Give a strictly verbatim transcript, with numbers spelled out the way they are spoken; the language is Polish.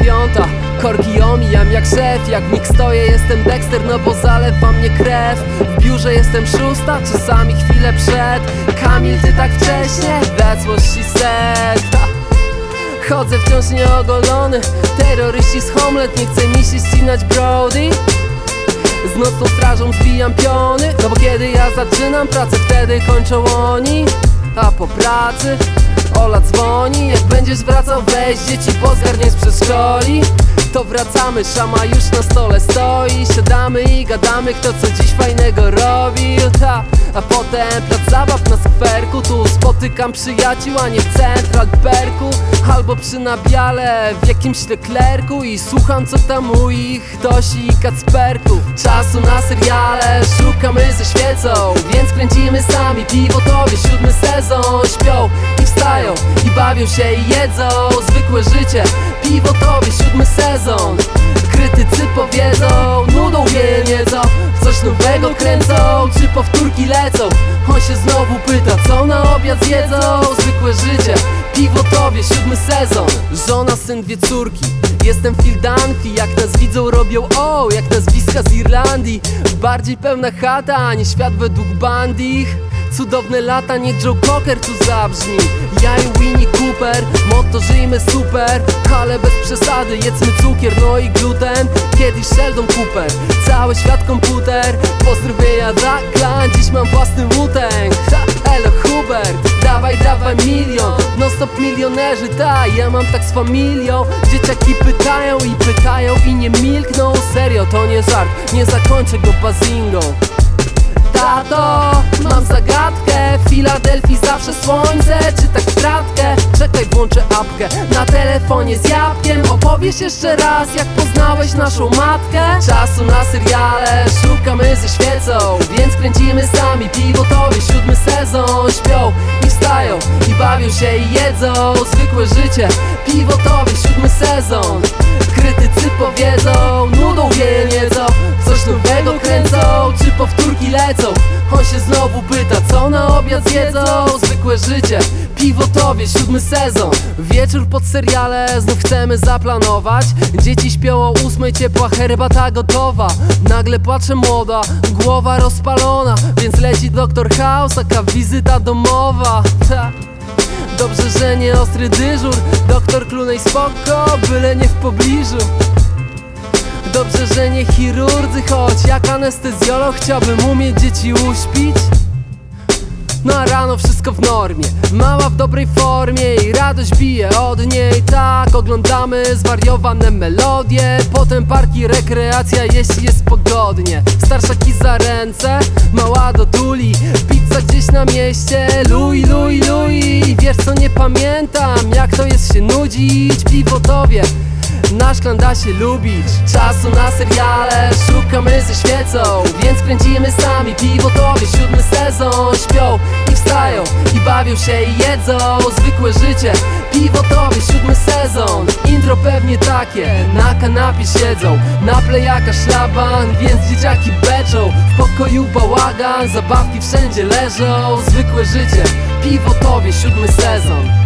piąta, korki omijam jak szef. Jak w nich stoję, jestem Dexter, no bo zalewa mnie krew. W biurze jestem szósta, czasami chwilę przed. Kamil, ty tak wcześnie? That's what she said. Chodzę wciąż nieogolony, terroryści z Homeland, nie chce mi się ścinać Brody. Z nocną strażą zbijam piony, no bo kiedy ja zaczynam pracę, wtedy kończą oni. A po pracy Ola dzwoni, jak będziesz wracał, weź dzieci pozgarniaj z przedszkoli. To wracamy, szama już na stole stoi. Siadamy i gadamy, kto co dziś fajnego robił. Ta. A potem plac zabaw na skwerku. Tu spotykam przyjaciół, a nie w Central Perku. Albo przy Nabiale w jakimś Leclercu. I słucham, co tam u ich Tosi i Kacperków. Czasu na seriale szukamy ze świecą, więc kręcimy sami piwotowie, siódmy sezon. Śpią i wstają i bawią się i jedzą zwykłe życie. Piwotowie, siódmy sezon. Krytycy powiedzą, nudą wieje nieco, coś nowego kręcą, czy powtórki lecą. On się znowu pyta, co na obiad zjedzą. Zwykłe życie, piwotowie, siódmy sezon. Żona, syn, dwie córki. Jestem Phil Dunphy, jak nas widzą robią o, jak nazwiska z Irlandii. Bardziej pełna chata, a nie świat według bandich. Cudowne lata, niech Joe Cocker tu zabrzmi. Ja i Winnie Cooper, motto żyjmy super. Ale bez przesady, jedzmy cukier, no i gluten. Kiedyś Sheldon Cooper, cały świat komputer. Pozdrowienia dla klan, dziś mam własny Wu-Tang. Elo Hubert, dawaj, dawaj milion. No stop milionerzy, ta, ja mam tak z familią. Dzieciaki pytają i pytają i nie milkną. Serio, to nie żart, nie zakończę go bazingą. Tato, mam zagadkę, w Filadelfii zawsze słońce, czy tak w kratkę? Czekaj, włączę apkę na telefonie z jabłkiem. Opowiesz jeszcze raz, jak poznałeś naszą matkę? Czasu na seriale szukamy ze świecą, więc kręcimy sami piwotowie, siódmy sezon. Śpią i wstają i bawią się i jedzą zwykłe życie. Piwotowie, siódmy sezon. Krytycy powiedzą, nudą wieje nieco, coś nowego kręcą, czy powtórki lecą. On się znowu pyta, co na obiad zjedzą. Zwykłe życie, piwotowie, siódmy sezon. Wieczór pod seriale znów chcemy zaplanować. Dzieci śpią o ósmej, ciepła herbata gotowa. Nagle płacze młoda, głowa rozpalona, więc leci doktor House, taka wizyta domowa. Ta. Dobrze, że nie ostry dyżur, doktor Clooney spoko, byle nie w pobliżu. Dobrze, że nie chirurdzy, choć jak anestezjolog chciałbym umieć dzieci uśpić. No a rano wszystko w normie, mała w dobrej formie i radość bije od niej. Tak, oglądamy zwariowane melodie, potem parki, rekreacja, jeśli jest pogodnie. Starszaki za ręce, mała do tuli, pizza gdzieś na mieście. Louis, Louis, Louis, wiesz co, nie pamiętam jak to jest się nudzić. Piwotowie, nasz klan da się lubić. Czasu na seriale szukamy ze świecą, więc kręcimy sami piwotowie, siódmy sezon. Śpią i wstają i bawią się i jedzą zwykłe życie. Piwotowie, siódmy sezon. Intro pewnie takie, na kanapie siedzą, na plejaka szlaban, więc dzieciaki beczą. W pokoju bałagan, zabawki wszędzie leżą. Zwykłe życie, piwotowie, siódmy sezon.